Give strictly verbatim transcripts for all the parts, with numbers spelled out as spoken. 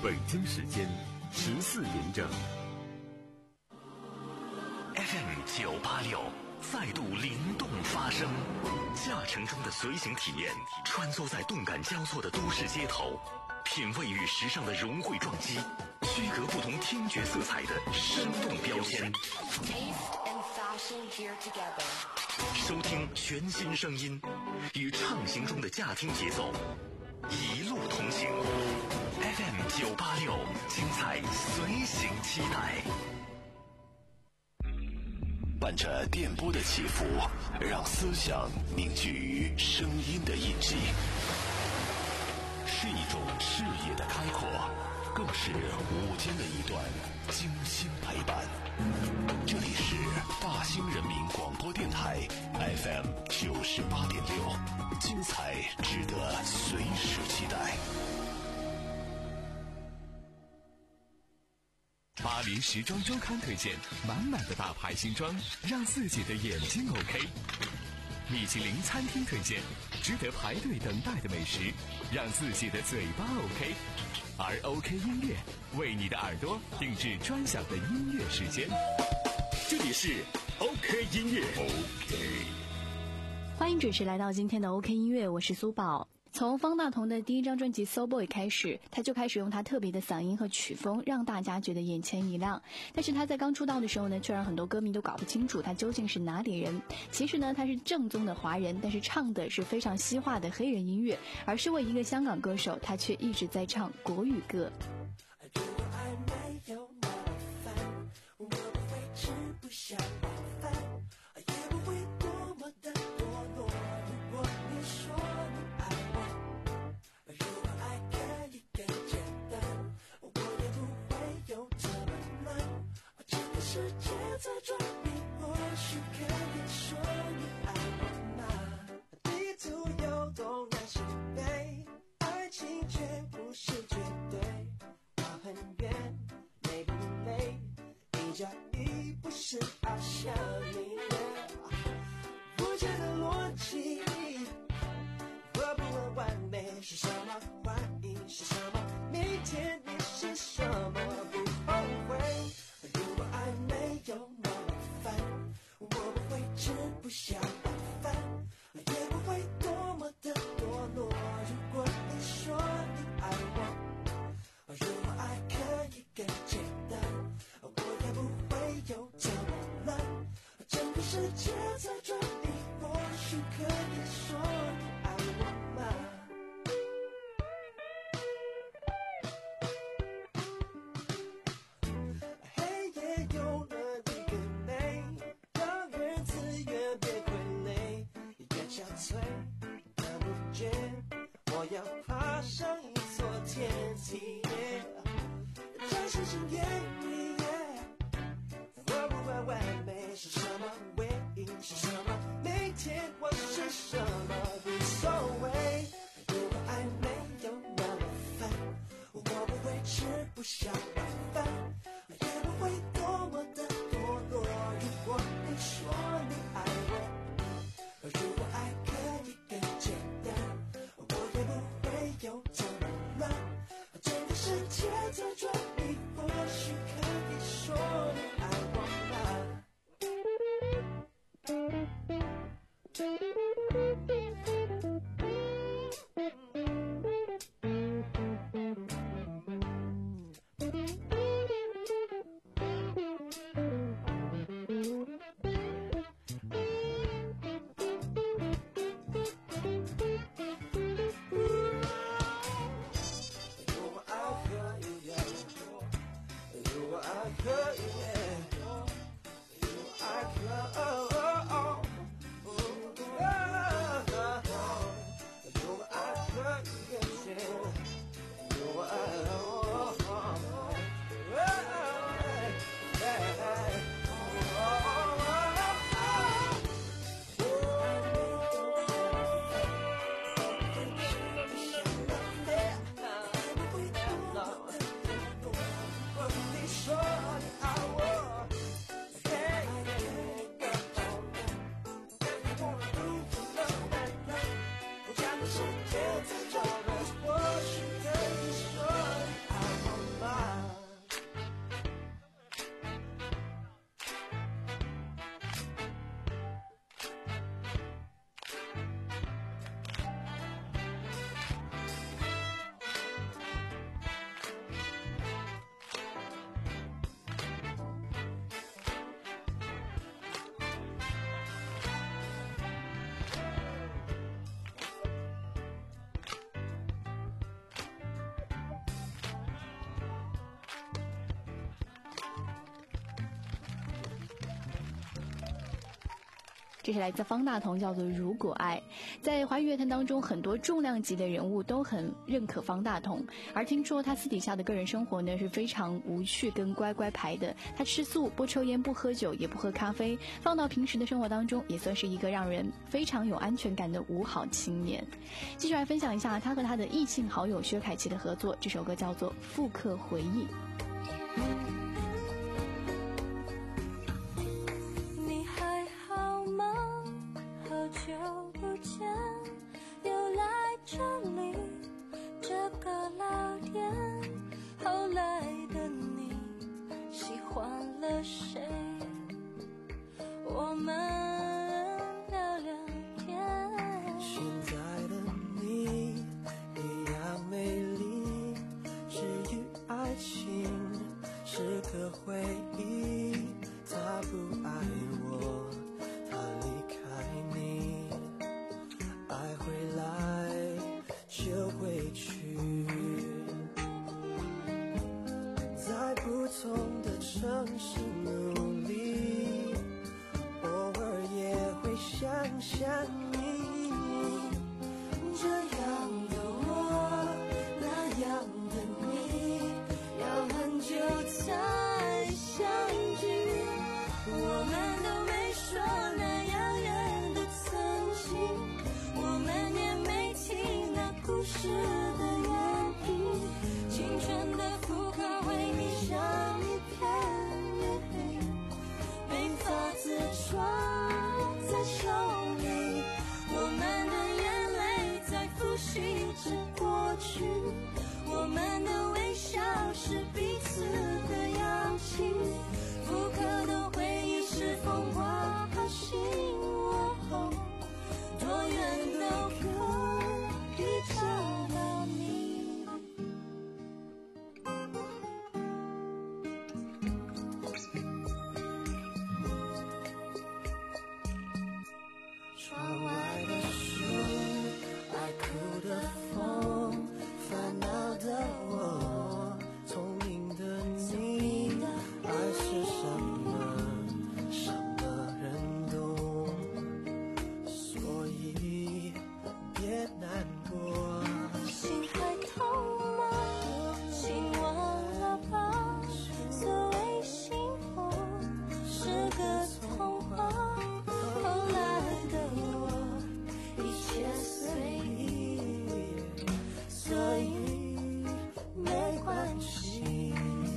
北京时间十四点整。 F M 九八六再度灵动发声，驾乘中的随行体验，穿梭在动感交错的都市街头，品味与时尚的融汇撞击，区隔不同听觉色彩的生动标签。收听全新声音，与畅行中的驾听节奏，一路同行。F M 九八六，精彩随行期待。 伴着电波的起伏，让思想凝聚于声音的印记，是一种视野的开阔，更是午间的一段精心陪伴。这里是大兴人民广播电台 F M 九十八点六，精彩值得随时期待。 巴黎时装周刊推荐满满的大牌新装，让自己的眼睛 OK。米其林餐厅推荐值得排队等待的美食，让自己的嘴巴 OK。而 OK 音乐为你的耳朵定制专享的音乐时间。这里是 OK 音乐 OK。 欢迎准时来到今天的 OK 音乐，我是苏宝。从方大同的第一张专辑 So Boy 开始，他就开始用他特别的嗓音和曲风让大家觉得眼前一亮。但是他在刚出道的时候呢，却让很多歌迷都搞不清楚他究竟是哪里人。其实呢，他是正宗的华人，但是唱的是非常西化的黑人音乐，而身为一个香港歌手，他却一直在唱国语歌。 如果爱没有那么烦，我不会吃不下晚饭，也不会多么的堕落。如果你说你爱我，如果爱可以更简单，我也不会有这么难。这个世界在转，你或许可以说你爱我吗？地图有东南西北，爱情却不是绝对。很远，美不美？一加一不是爱上你，不觉得逻辑。会不会完美是什么？怀疑是什么？明天你是什么？不后悔。如果爱没有那么烦，我不会吃不下晚饭，也不会多么的堕落。如果你说你爱我，如果爱可以更简单，我也不会有这么难。整个世界在转，你或许可以说你爱我吗？黑夜有了一个美，让人自愿别傀儡，越憔悴看不见，我要爬上一座天梯。这是经验，会不会完美是什么？唯一是什么？每天我是什么？无所谓。如果爱没有那么烦，我不会吃不下晚饭，也不会多么的堕落。如果你说你爱我，如果爱可以更简单，我也不会有这么乱。整个世界在转，你或许可以说你爱我吗？如果爱可以这是来自方大同，叫做《如果爱》。在华语乐坛当中，很多重量级的人物都很认可方大同，而听说他私底下的个人生活呢是非常无趣跟乖乖牌的。他吃素，不抽烟，不喝酒，也不喝咖啡，放到平时的生活当中，也算是一个让人非常有安全感的五好青年。继续来分享一下他和他的异性好友薛凯琪的合作，这首歌叫做《复刻回忆》。 你还好吗？好久不见，又来这里这个老店，后来的你喜欢了谁？我们聊聊天。现在的你一样美丽，至于爱情是个回忆，他不爱我，他离开你，爱回来就回去，在不同的城市努力，偶尔也会想想你，这样的我，那样的你，要很久才相聚，我们都没说那遥远的曾经，我们也没听那故事的原因，青春的复刻回忆像一片云黑，没法子装在手里，我们的眼泪在复习着过去，我们的微笑是彼此的氧气，复刻的回忆是风花好心，哦，多远都可以找到你。窗外的树，爱哭的风，烦恼的我，聪明的你，爱是什么，什么人懂，所以别难过。心还痛吗？请忘了吧，所谓幸福是个童话，后来的我一切随意，所以没关系，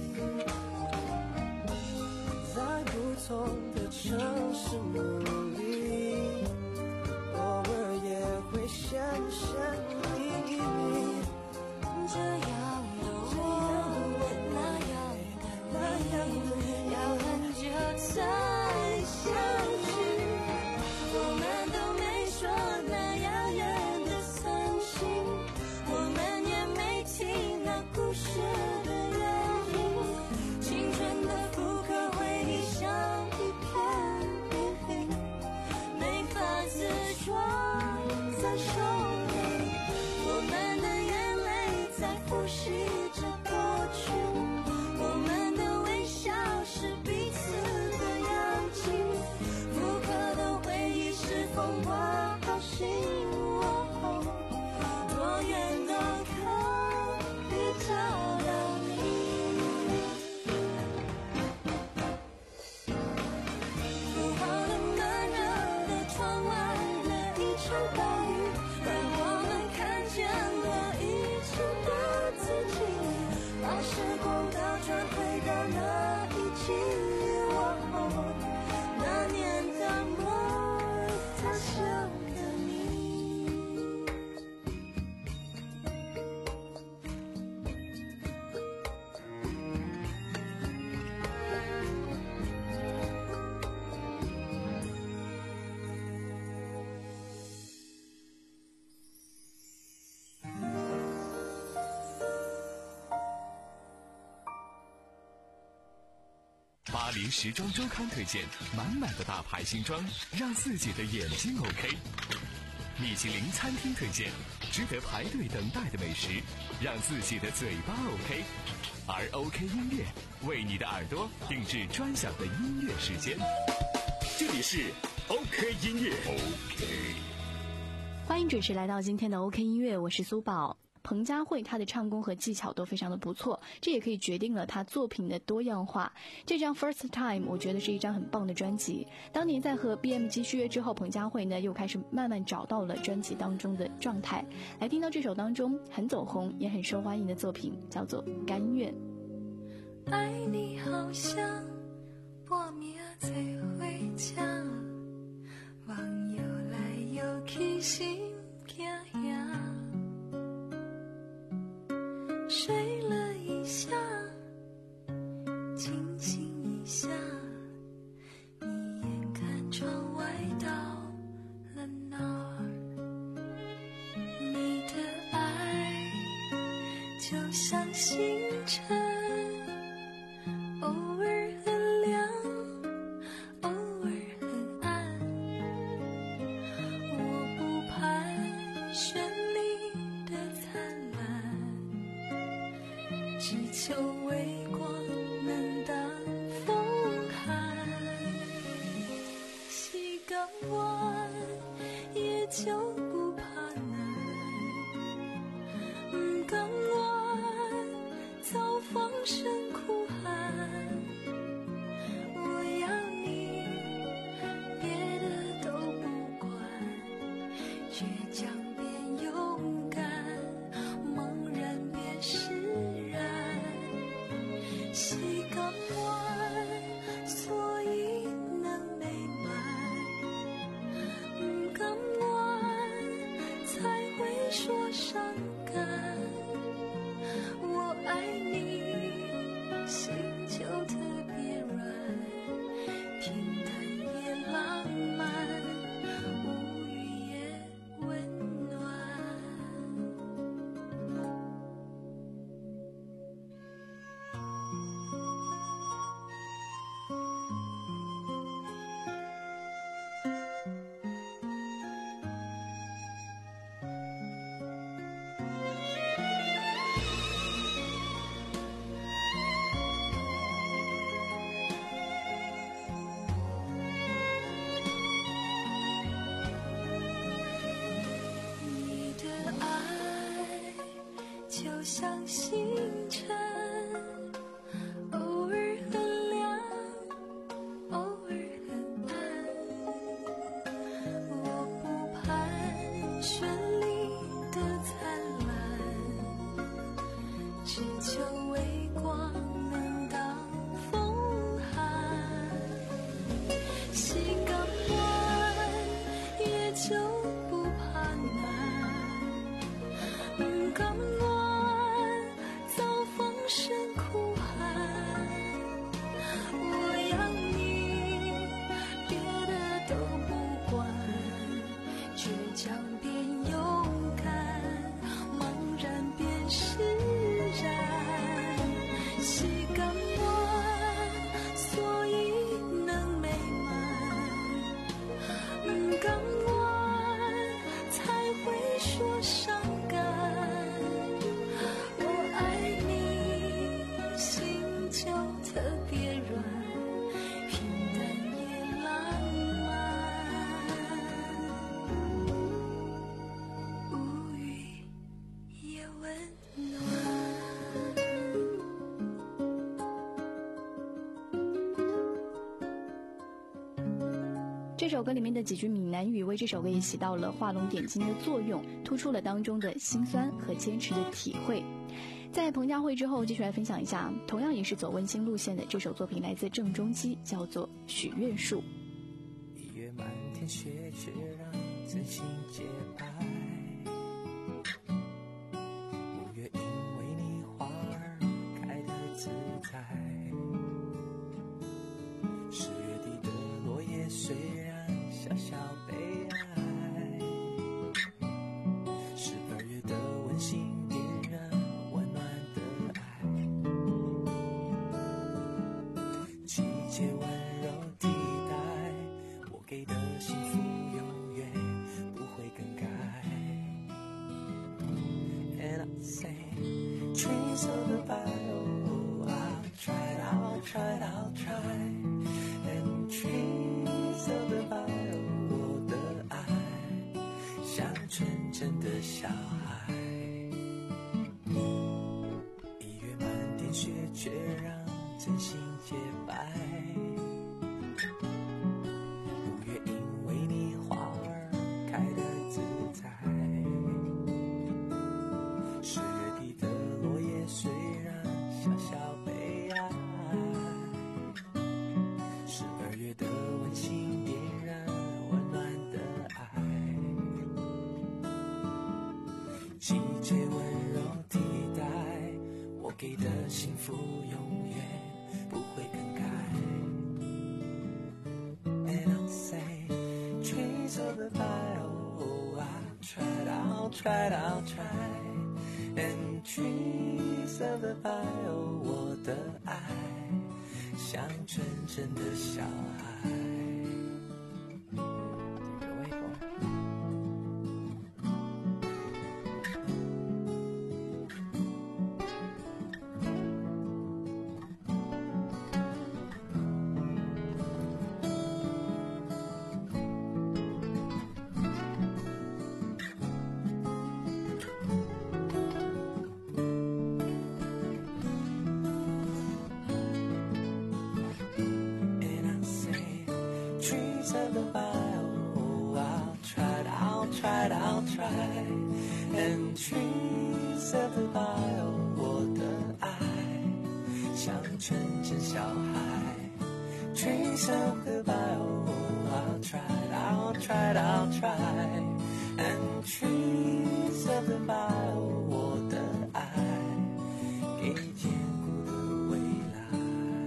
在不同的城市努力，偶尔也会想想你，这样的我，那样的你，要很久才相聚，我们都没说那遥远的曾经，我们也没听那故事的原因，青春的复刻回忆像一片云黑，没法子装在手里，我们的眼泪在复习着过去，我们的微笑是彼此的氧气，复刻的回忆是风花好心，哦，多远都可以找到你。不好的闷热的窗外的一场暴雨，让我们看见了以前的自己，把时光倒转回到那一季，哦，那年当我他乡的你。 巴黎时装周刊推荐满满的大牌新装，让自己的眼睛 OK。米其林餐厅推荐值得排队等待的美食，让自己的嘴巴 OK。而 OK 音乐为你的耳朵定制专享的音乐时间。这里是 OK 音乐 OK。 欢迎准时来到今天的 OK 音乐，我是苏宝。彭佳慧她的唱功和技巧都非常的不错，这也可以决定了她作品的多样化。这张 First Time 我觉得是一张很棒的专辑。当年在和 B M G 续约之后，彭佳慧呢又开始慢慢找到了专辑当中的状态。来听到这首当中很走红也很受欢迎的作品，叫做《甘愿》。 爱你好像半暝做伙车，望游来游去心惊吓，睡了一下，清醒一下，你眼看窗外到了哪儿？你的爱就像星辰，偶尔很亮，偶尔很暗，我不盼绚丽的灿烂，只求微光能当风寒。洗港湾也就不怕难，不港湾早放声哭喊。我要你，别的都不管，倔强变勇敢，茫然变释然。西港湾，所以能美满，不港湾才会说伤感。我爱你，心就特别软，平淡也浪漫，无语也温暖。你的爱就像星辰，偶尔很亮，偶尔很暗，我不盼绚丽的灿烂，只求微光能当风寒。西港湾也就不怕难，不港湾早放声哭喊。我要你，别的都不管，倔强变勇敢，茫然变释然。西港湾，所以能美满，不港湾才会说伤感。我爱你，心就特别软，平淡也浪漫，无语也温暖。 这首歌里面的几句闽南语为这首歌也起到了画龙点睛的作用，突出了当中的辛酸和坚持的体会。在彭佳慧之后，继续来分享一下同样也是走温馨路线的这首作品，来自郑中基，叫做《许愿树》。 一月满天雪却让真心洁白，五月因为你花儿开得自在，十月底的落叶虽然小小悲哀，十二月的温馨点燃温暖的爱，季节温柔地带我给的幸福永远不会更改。And I say trees of the bio, I'll try it, I'll try it, I'll try. And trees of the bio 真的小孩。一月满天雪，却让真心洁白。五月因为你花儿开得自在。十月底的落叶虽然小小悲哀，十二月的温馨点燃温暖的爱。季节温柔替代我给的幸福，永远不会更改。And I'll say, trees of the bio, I'll try, I'll try, I'll try. And trees of the bio, 我的爱像纯真的小孩。I'll try, and trees of the bio, 我的爱像纯真小孩。Trees of the bio, I'll try, I'll try, I'll try, and trees of the bio, 我的爱给坚固的未来。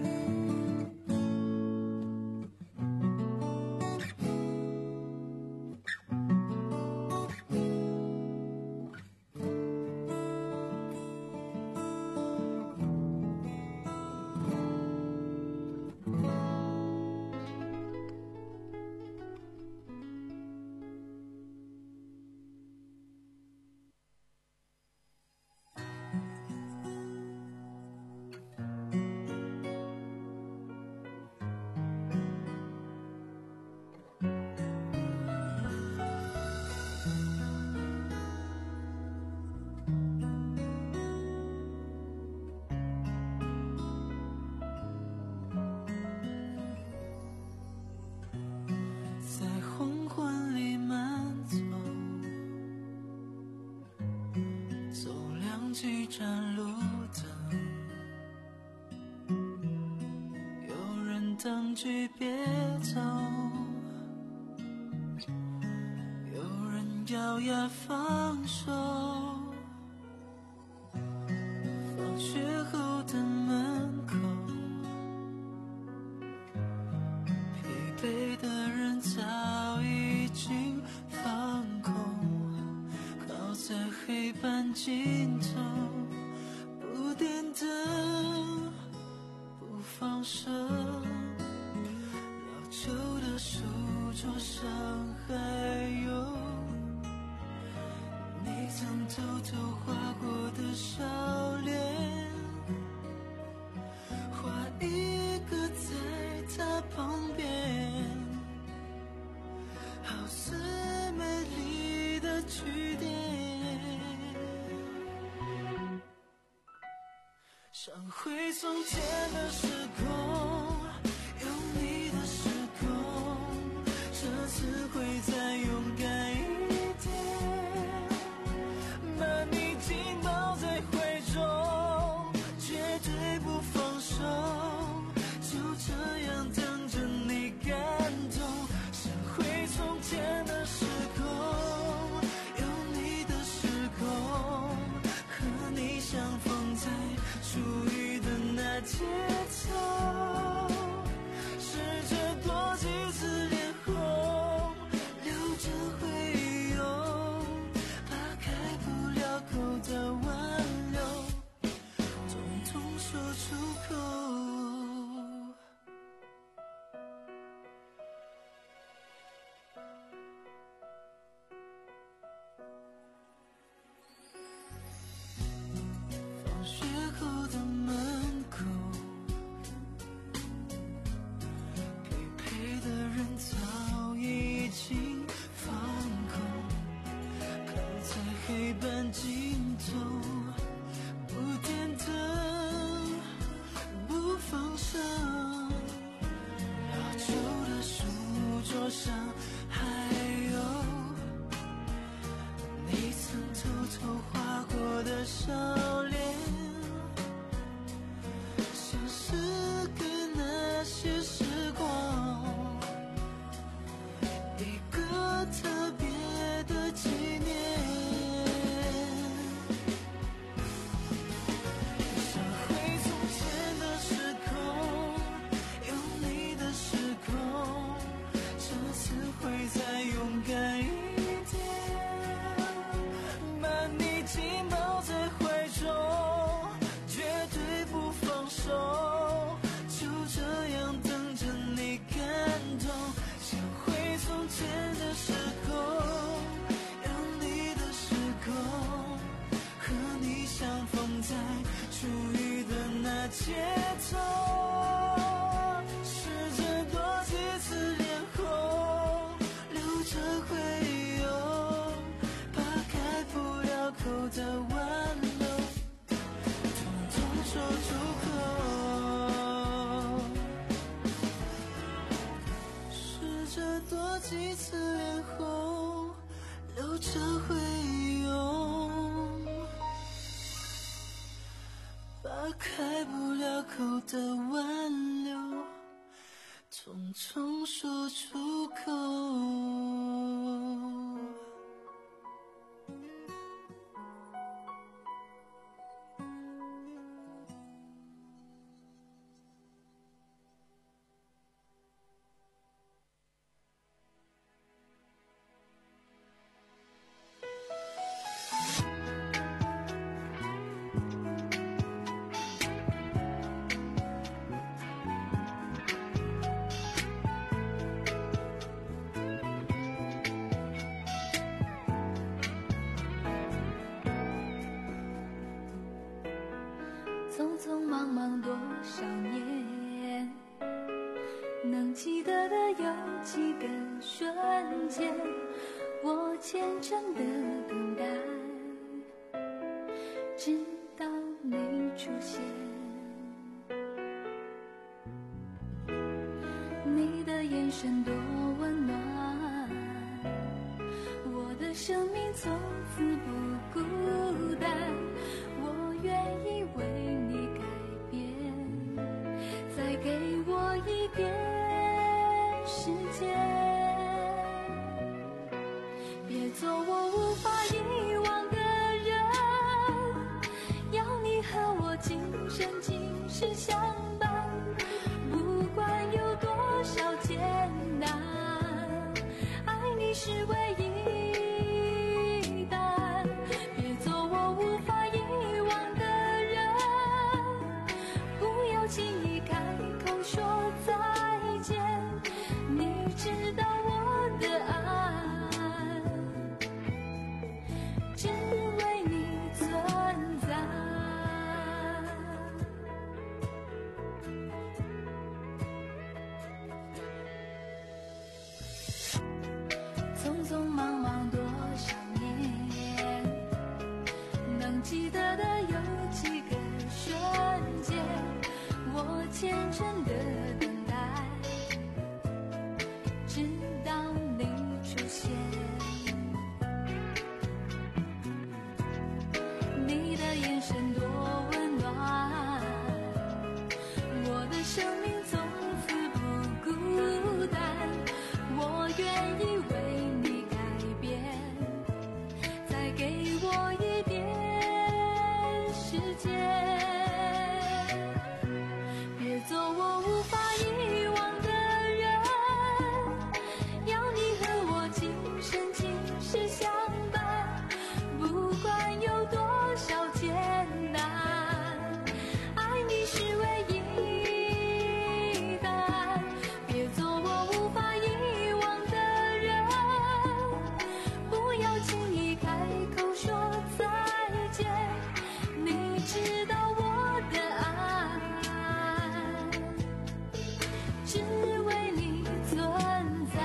几盏路灯，有人等句别走，有人咬牙放手。放学后的门口，疲惫的人早已经放空，靠在黑板尽头，不点灯，不放手。老旧的书桌上还有你曾偷偷画过的笑脸，画一个在他旁边，好似美丽的句点。想回从前的时空，有你的时空，这次会再勇敢一点，把你紧抱在怀中，绝对不放手，就这样等着你感动。想回从前的时空，有你的时空，和你相逢在初遇的那街头，试着多几次脸红，留着会有把开不了口的挽留，统统说出口。放学后的门口，疲惫的人早已经放空，靠在节奏，试着多几次脸红，留着会有怕开不了口的挽留，统统说出口，试着多几次脸红，留着会有把开不了口的挽留，统统说出口。 匆匆忙忙多少年，能记得的有几个瞬间，我虔诚的等待，直到你出现。你的眼神多温暖，我的生命从此不孤单，我愿意为你改变，再给我一点时间，别做我无法遗忘的人，要你和我今生今世相伴，不管有多少艰难，爱你是唯一。轻易开口说再见，你知道我的爱只为你存在。匆匆忙忙多少年，能记得的有几个瞬间，我虔诚的等待，直到你出现。你的眼神多温暖，我的生命从此不孤单，我愿意为你改变，再给我一点时间。做我无法遗忘的人，要你和我今生今世相伴，不管有多少艰难，爱你是唯一答案。别做我无法遗忘的人，不要轻易开口说再见，你知道我的爱只为你存在，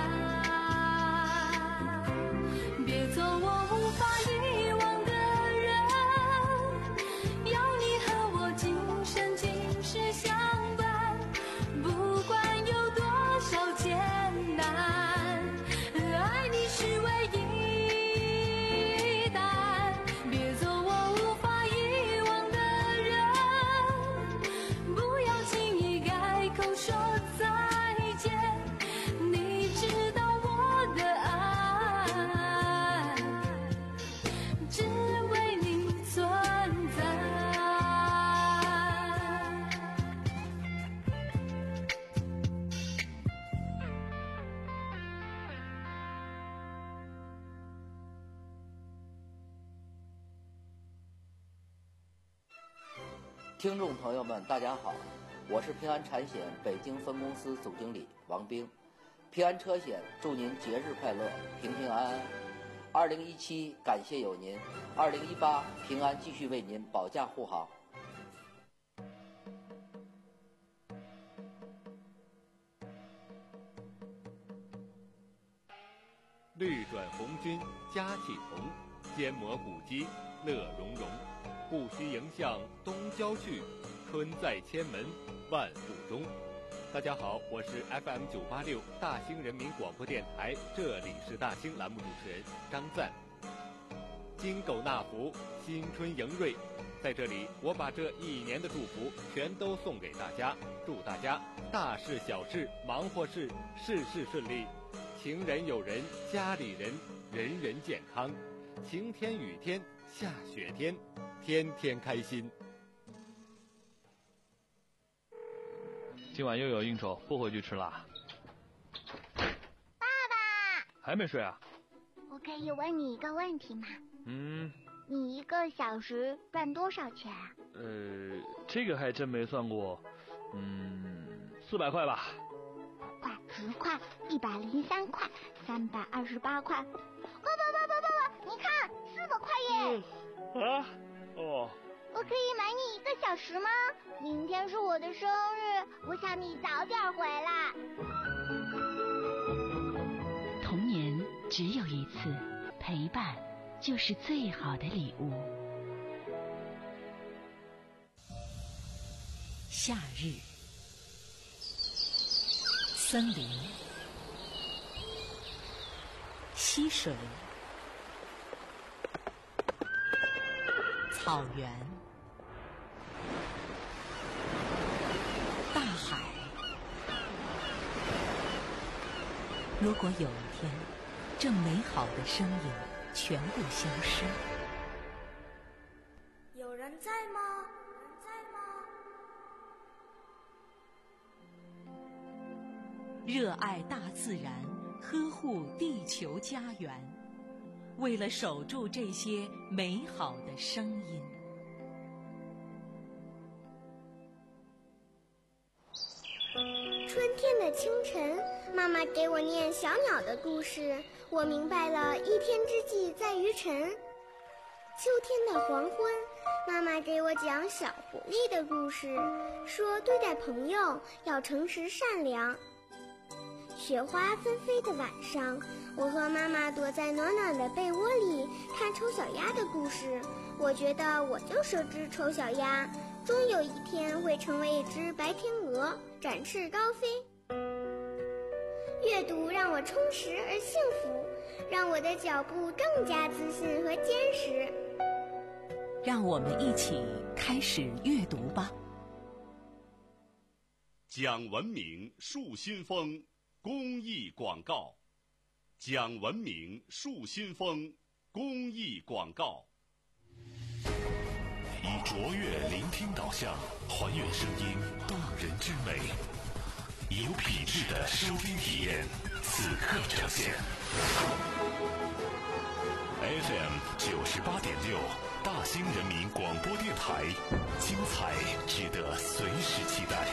别做我无法遗忘的人，要你和我今生今世相伴，不管有多少艰难，爱你是唯一答案。别做我无法遗忘的人，不要轻易开口说再见，你知道我的爱只为你存在。 听众朋友们，大家好，我是平安产险北京分公司总经理王兵。平安车险祝您节日快乐，平平安安。二零一七感谢有您，二零一八平安继续为您保驾护航。 绿转红军佳气同，坚磨古肌乐融融。不须迎向东郊去，春在千门万户中。大家好，我是 F M 九八六大兴人民广播电台，这里是大兴栏目主持人张赞。金狗纳福，新春迎瑞，在这里我把这一年的祝福全都送给大家，祝大家大事小事忙活事事事顺利，情人友人家里人人人健康，晴天雨天下雪天，天天开心。 今晚又有应酬，不回去吃啦。 爸爸， 还没睡啊？ 我可以问你一个问题吗？ 嗯。 你一个小时赚多少钱啊？ 呃，这个还真没算过。嗯，四百块吧。 五块、十块、一百零三块、三百二十八块。爸爸爸爸爸爸，你看，四百块耶！ 嗯、啊？哦。 我可以买你一个小时吗？明天是我的生日，我想你早点回来。 童年只有一次，陪伴就是最好的礼物。夏日，森林，溪水，草原，大海。如果有一天，这美好的声音全部消失， 有人在吗？有人在吗？ 热爱大自然，呵护地球家园，为了守住这些美好的声音。 春天的清晨，妈妈给我念小鸟的故事，我明白了一天之计在于晨。秋天的黄昏，妈妈给我讲小狐狸的故事，说对待朋友要诚实善良。雪花纷飞的晚上，我和妈妈躲在暖暖的被窝里看丑小鸭的故事，我觉得我就是只丑小鸭，终有一天会成为一只白天鹅，展翅高飞。阅读让我充实而幸福，让我的脚步更加自信和坚实。 让我们一起开始阅读吧。 讲文明树新风公益广告。讲文明树新风公益广告。以卓越聆听导向，还原声音动人之美，以有品质的收听体验，此刻呈现。F M 九十八点六，大兴人民广播电台，精彩值得随时期待。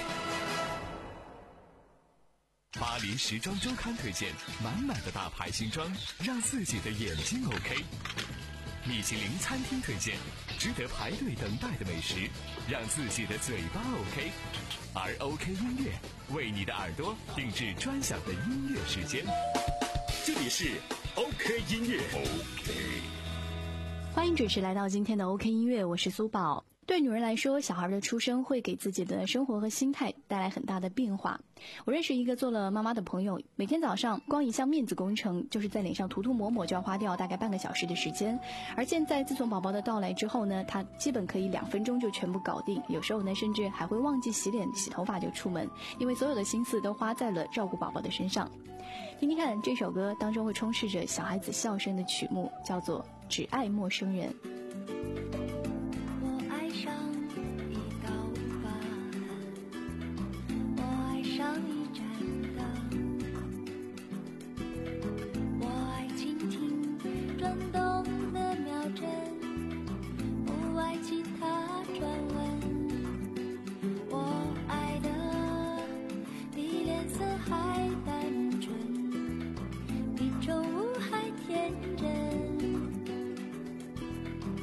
巴黎时装周刊推荐满满的大牌新装，让自己的眼睛 OK。米其林餐厅推荐值得排队等待的美食，让自己的嘴巴 OK。而 OK 音乐为你的耳朵定制专享的音乐时间。 这里是 OK 音乐。OK。 欢迎准时来到今天的 OK 音乐，我是苏宝。对女人来说，小孩的出生会给自己的生活和心态带来很大的变化。我认识一个做了妈妈的朋友，每天早上光一项面子工程，就是在脸上涂涂抹抹就要花掉大概半个小时的时间。而现在自从宝宝的到来之后呢，他基本可以两分钟就全部搞定，有时候呢甚至还会忘记洗脸洗头发就出门，因为所有的心思都花在了照顾宝宝的身上。听听看这首歌当中会充斥着小孩子笑声的曲目，叫做《只爱陌生人》。 上一盏灯，我爱倾听转动的秒针，不爱其他传闻。我爱的比脸色还单纯，比宠物还天真。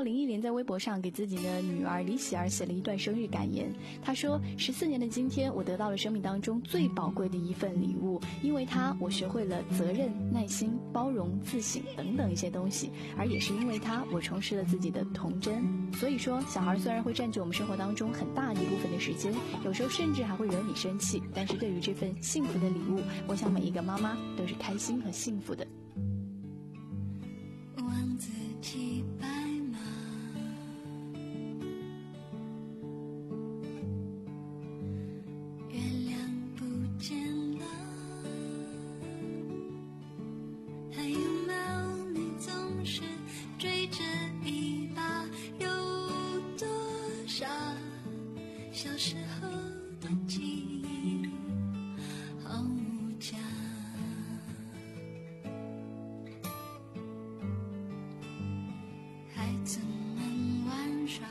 到林忆莲在微博上给自己的女儿李喜儿写了一段生日感言。她说，十四年的今天，我得到了生命当中最宝贵的一份礼物，因为它我学会了责任、耐心、包容、自省等等一些东西，而也是因为它我重拾了自己的童真。所以说，小孩虽然会占据我们生活当中很大的一部分的时间，有时候甚至还会惹你生气，但是对于这份幸福的礼物，我想每一个妈妈都是开心和幸福的。 王子骑白马，月亮不见了，还有猫你总是追着一把，有多少小时候的记忆好无价。孩子们玩耍，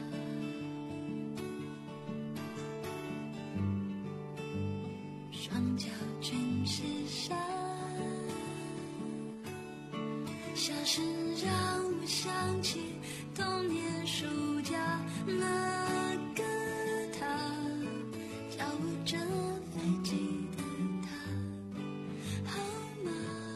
双脚全是沙，笑声让我想起童年暑假，那个他教我折飞机的他，好吗？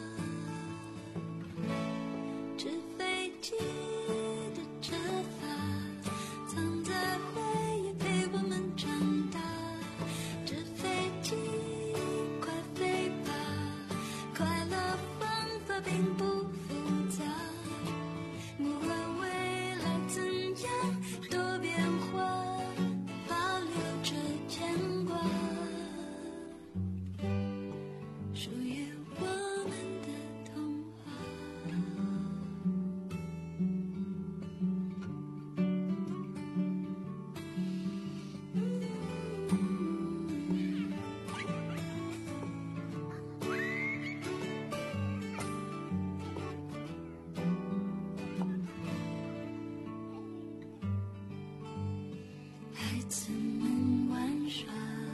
纸飞机的折法，藏在回忆陪我们长大。纸飞机快飞吧，快乐方法并不复杂，不管未来怎样多变化，保留着牵挂，属于我们的童话。孩子们玩耍，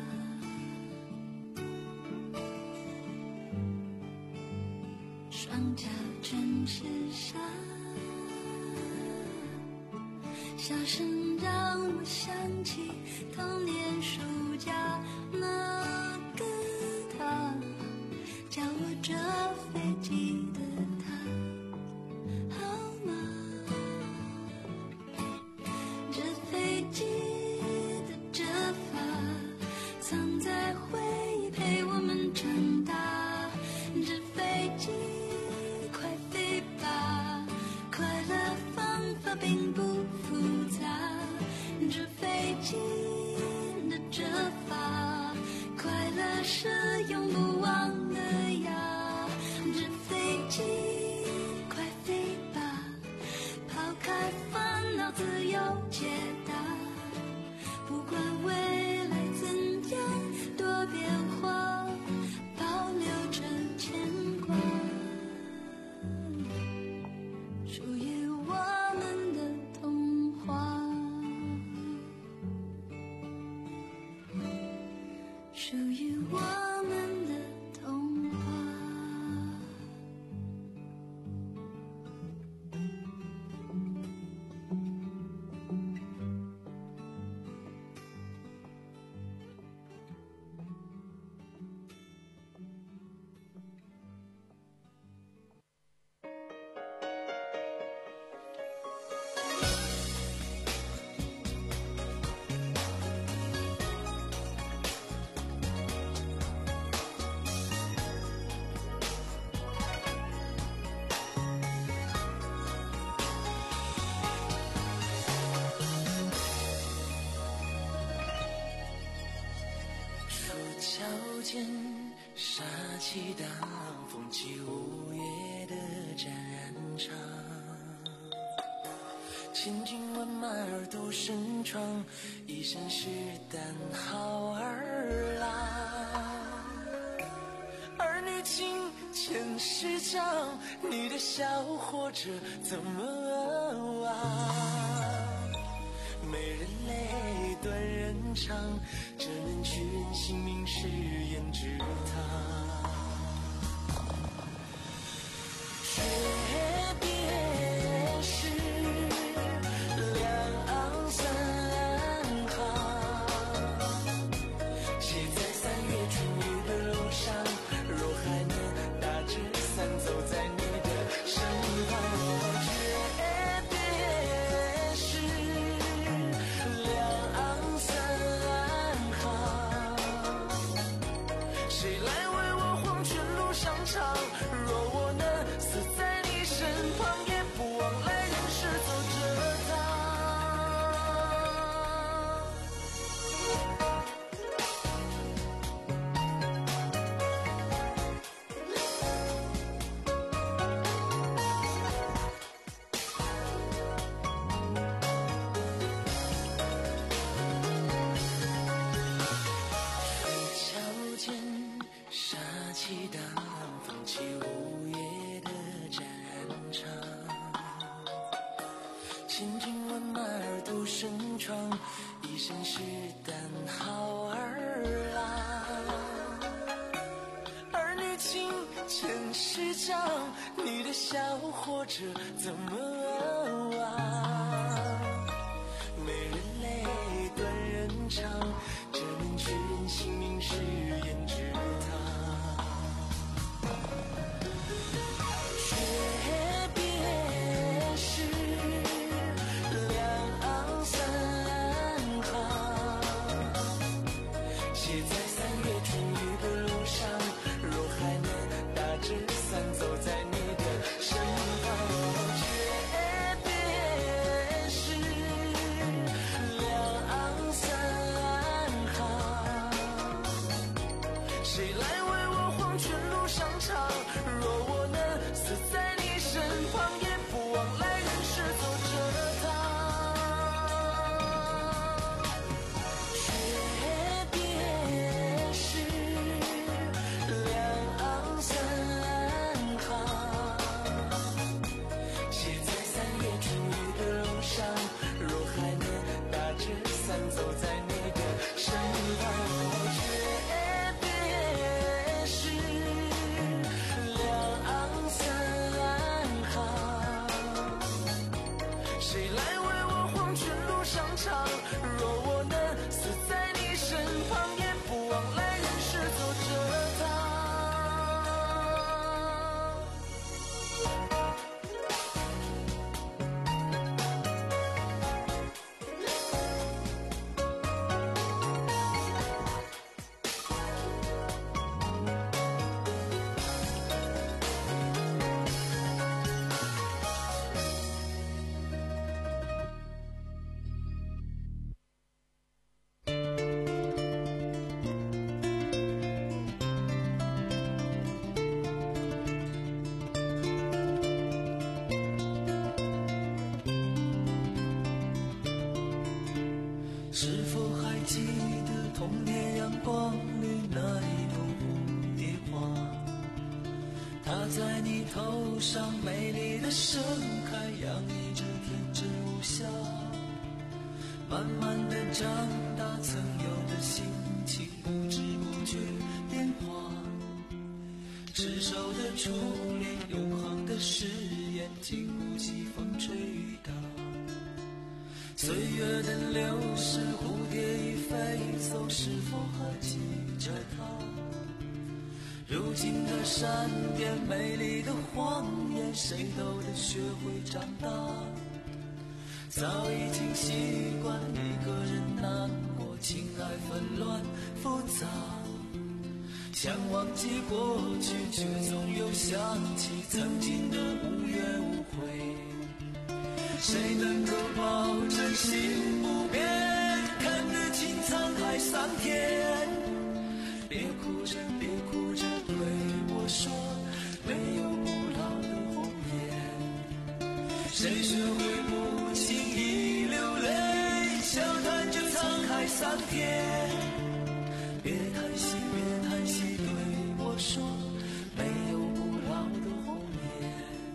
双脚全是沙，笑声让我想起童年暑假，那个他教我折飞机的他，好吗？纸飞机的折法，藏在回忆陪我们长大。纸飞机快飞吧，快乐方法并不复杂。纸飞机的折法，快乐是永不忘的呀。纸飞机快飞吧，抛开烦恼自由解答，不管未来怎样多变化，保留着牵挂，属于我们的童话，属于我们的童话。 桥间杀气荡，风起午夜的展场，千军万马耳朵伸长，一身是胆好儿郎。儿女情前世长，你的笑活着怎么忘？美人泪，断人肠，这能取人性命，是胭脂糖。诀别时， 身是单好儿郎，儿女情真是长，你的笑活着怎么忘？没人泪断人肠，这年却任性命是胭脂糖。诀别时两行三行，写在三月春雨的路上，若还能打着伞走在你的身旁。诀别时两行三行，谁来为我黄泉路上唱？若我能死在你身旁，也不枉来人世走这趟。诀别时两行三行，写在三月春雨的路上，若还能打着伞走在你的身旁。诀别时两行三行，谁来为我黄泉路上唱？若我能死在你身旁，也不枉来人世走这趟。是否还记得童年阳光里那一朵蝴蝶花？它在你头上美丽的盛开，洋溢着天真无瑕。慢慢的长大，曾有的心情不知不觉变化。执手的初恋，永恒的誓言，经不起风吹雨打。岁月的流逝，蝴蝶已飞走，是否还记着它？如今的山巅，美丽的谎言，谁都得学会长大。早已经习惯一个人难过，情爱纷乱复杂。想忘记过去，却总又想起曾经的无怨无悔。谁能够保证心不变，看得清沧海桑田？别哭着，别哭着对我说，没有不老的红颜。谁学会不轻易流泪，笑看着沧海桑田？别叹息，别叹息对我说，没有不老的红颜。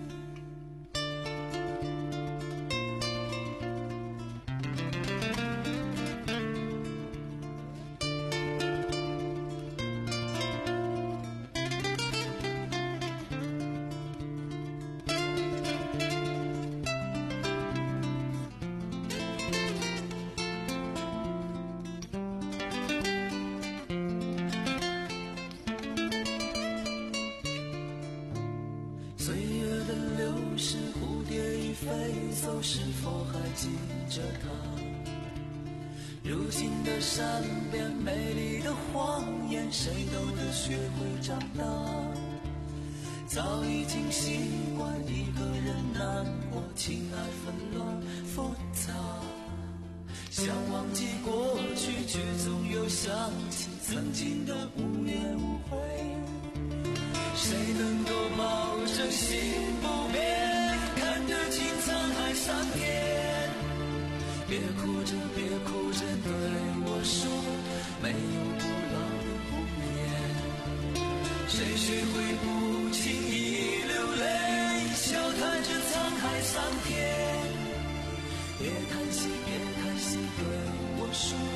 走，是否还记着他？如今的山边，美丽的谎言，谁都得学会长大。早已经习惯一个人难过，情爱纷乱复杂。想忘记过去，却总又想起曾经的无怨无悔。谁能够保证心不变，看得清沧海桑田？别哭着，别哭着对我说，没有不老的红颜。谁学会不轻易流泪，笑看着沧海桑田？别叹息，别叹息对我说，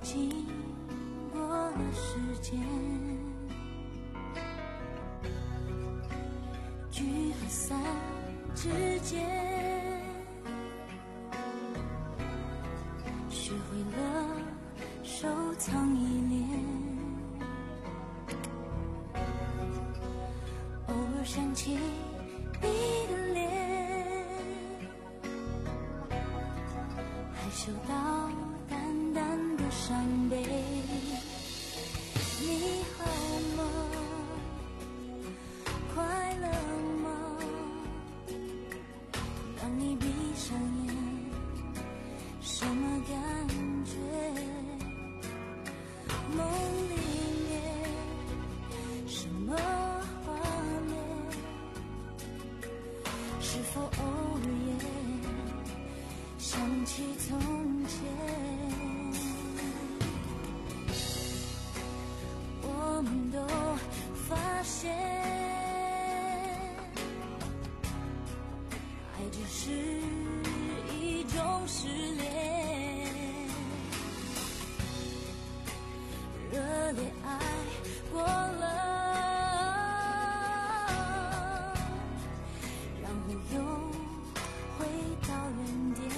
经过了时间，聚和散之间，学会了收藏依恋，偶尔想起你的脸，还嗅到淡淡的伤悲。你好吗？快乐吗？当你闭上眼，什么感觉？梦里面什么画面？是否偶尔也想起从前？我们都发现，爱只是一种失恋，热烈爱过了，然后又回到原点。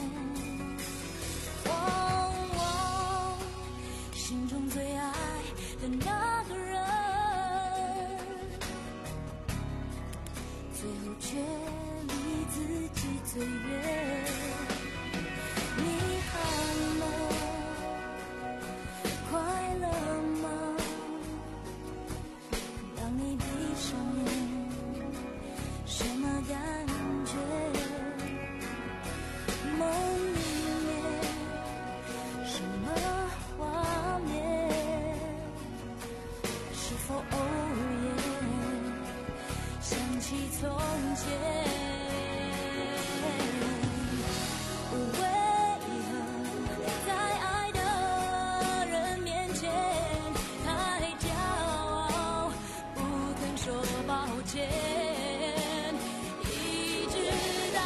哦哦，心中最爱的那个人，最后却离自己最远。你好吗？快乐吗？当你闭上眼，什么感觉？梦里面什么画面？是否偶尔也想起从前？为何在爱的人面前太骄傲，不肯说抱歉，一直到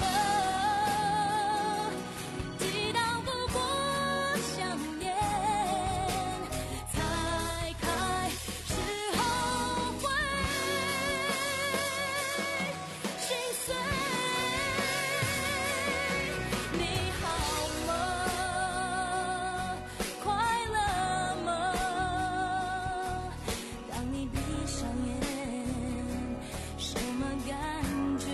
了抵挡不过想念，才开始后悔心碎。你好吗？快乐吗？当你闭上眼，什么感觉？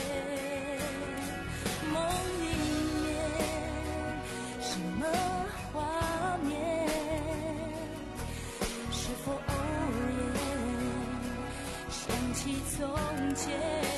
梦里面什么画面？是否偶尔也想起从前？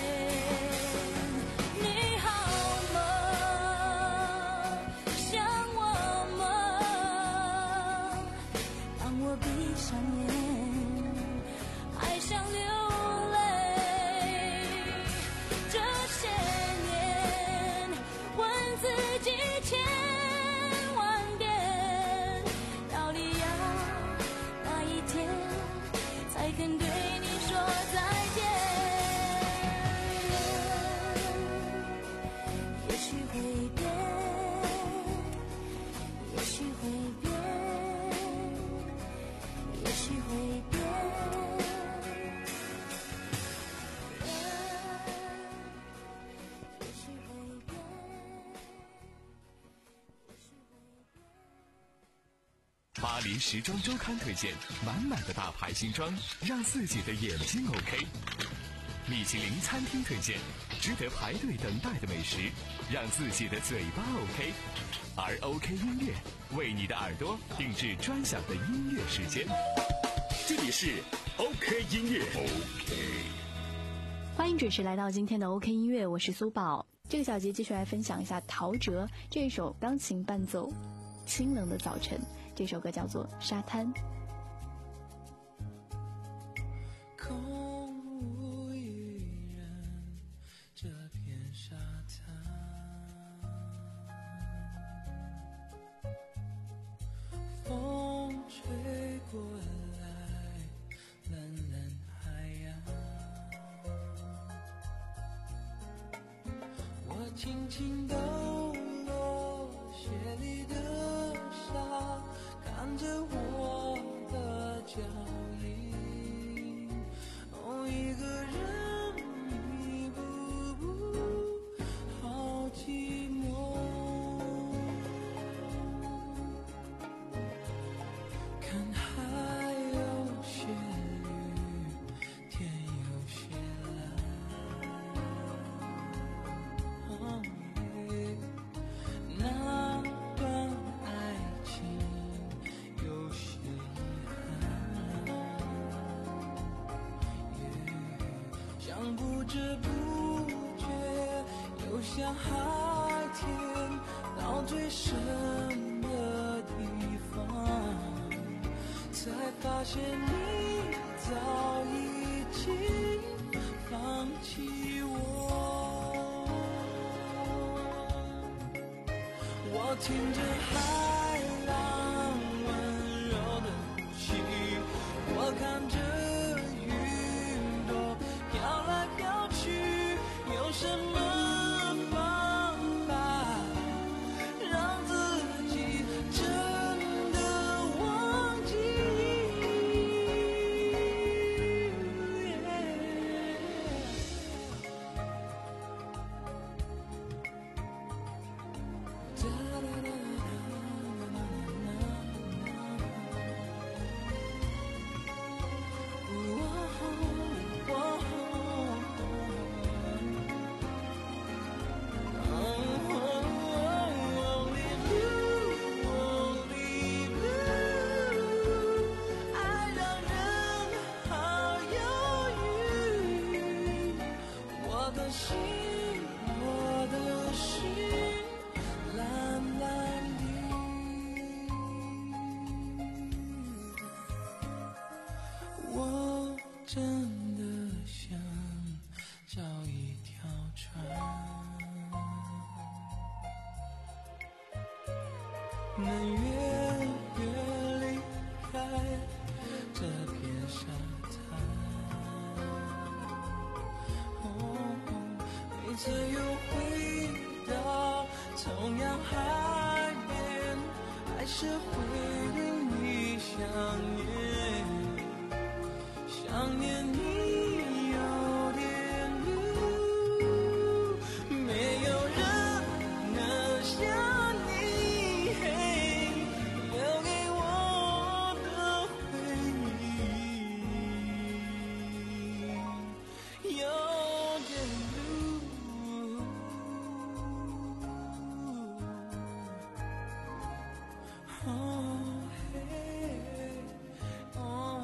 你好吗？想我吗？当我闭上眼，爱上流泪。这些年，问自己千万遍，到底要哪一天才肯对你说再见？也许会变，也许会变，也许会变。 巴黎时装周刊推荐满满的大牌新装，让自己的眼睛 OK。米其林餐厅推荐值得排队等待的美食，让自己的嘴巴 OK。而 OK 音乐为你的耳朵定制专享的音乐时间。 这里是 OK 音乐。OK， 欢迎准时来到今天的 OK 音乐，我是苏宝。这个小节继续来分享一下陶喆这首钢琴伴奏《清冷的早晨》，这首歌叫做《沙滩》。 空无一人，这片沙滩，风吹过来，蓝蓝海洋，我轻轻抖落鞋里的沙，看像不知不觉游向海天，到最深的地方，才发现你早已经放弃我。我听着海浪温柔的呼吸，我看着云朵飘来飘去，有什么方法让自己真的忘记？真的想找一条船，能远远离开这片沙滩。哦，每次又回到同样海边，还是会对你想念。想念你有点路，没有人能像你留给我的回忆，有点路。哦嘿哦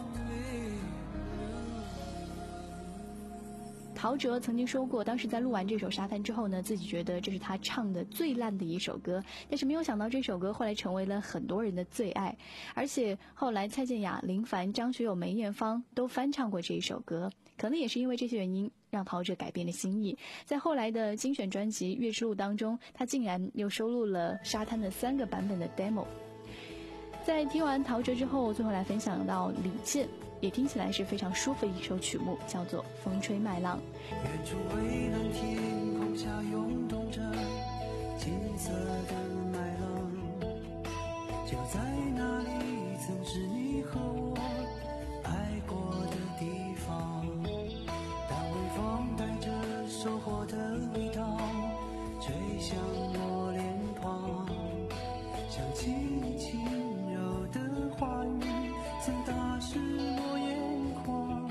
陶喆曾经说过，当时在录完这首《沙滩》之后呢，自己觉得这是他唱的最烂的一首歌，但是没有想到这首歌后来成为了很多人的最爱，而且后来蔡健雅、林凡、张学友、梅艳芳都翻唱过这一首歌，可能也是因为这些原因让陶喆改变了心意，在后来的精选专辑《月之路》当中，他竟然又收录了《沙滩》的三个版本的 demo。 在听完陶喆之后，最后来分享到李健，也听起来是非常舒服的一首曲目，叫做《风吹麦浪》。 远处蔚蓝天空下涌动着金色的麦浪，就在那里曾是你和我爱过的地方。当微风带着收获的味道吹向我脸庞，想起你轻柔的话语曾打湿我眼眶。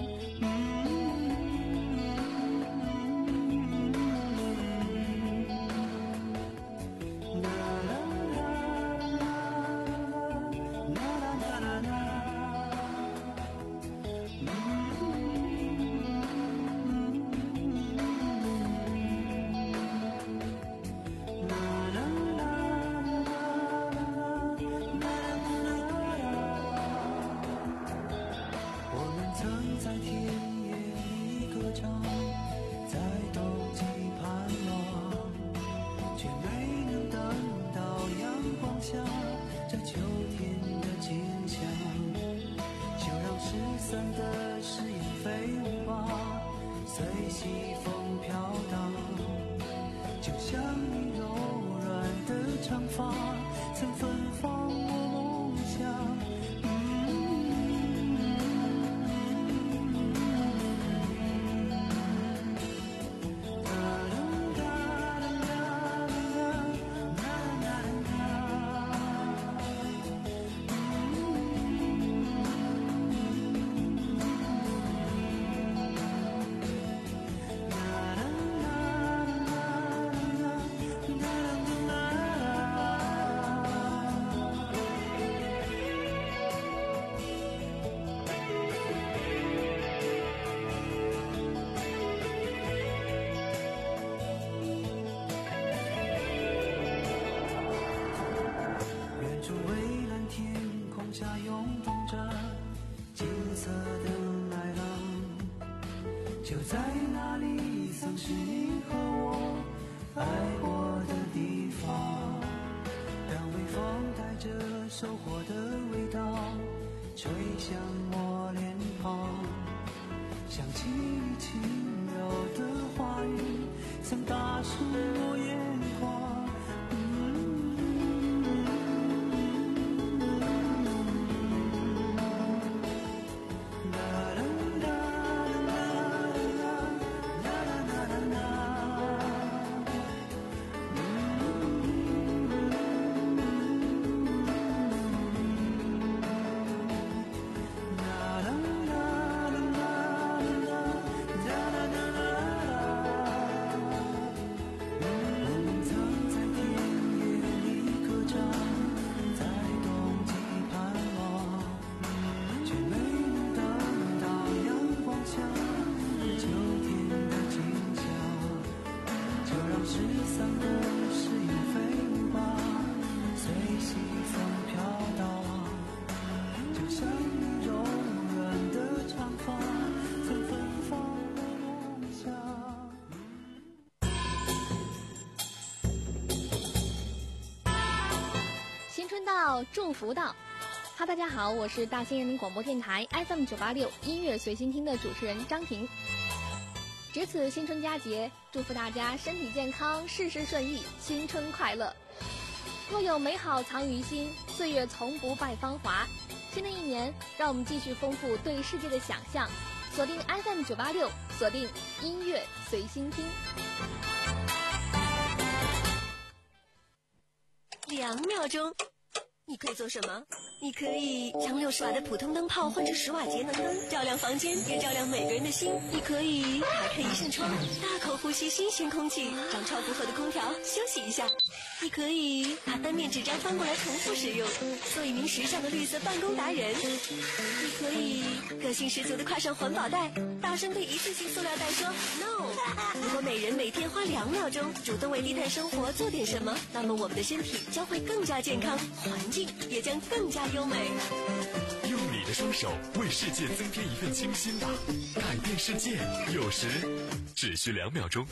就在那里曾是你和我爱过的地方，让微风带着收获的味道吹向我脸庞，想起你轻柔的话语曾打湿我眼眶。 祝福到，哈，大家好，我是大兴人民广播电台 F M 九八六音乐随心听的主持人张婷。值此新春佳节，祝福大家身体健康，事事顺意，新春快乐。若有美好藏于心，岁月从不败芳华。新的一年，让我们继续丰富对世界的想象，锁定 F M 九八六，锁定音乐随心听。 两秒钟。你可以做什么？你可以将六十瓦的普通灯泡换成十瓦节能灯，照亮房间，也照亮每个人的心。你可以打开一扇窗，大口呼吸新鲜空气，找超负荷的空调休息一下。你可以把单面纸张翻过来重复使用，做一名时尚的绿色办公达人。你可以个性十足的跨上环保袋，大声对一次性塑料袋说 no。 如果每人每天花两秒钟主动为低碳生活做点什么，那么我们的身体将会更加健康，环境也将更加优美。 用你的双手为世界增添一份清新吧，改变世界有时只需两秒钟。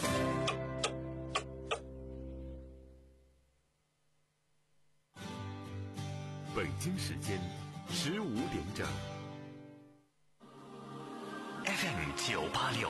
北京时间十五点整。 F M 九八六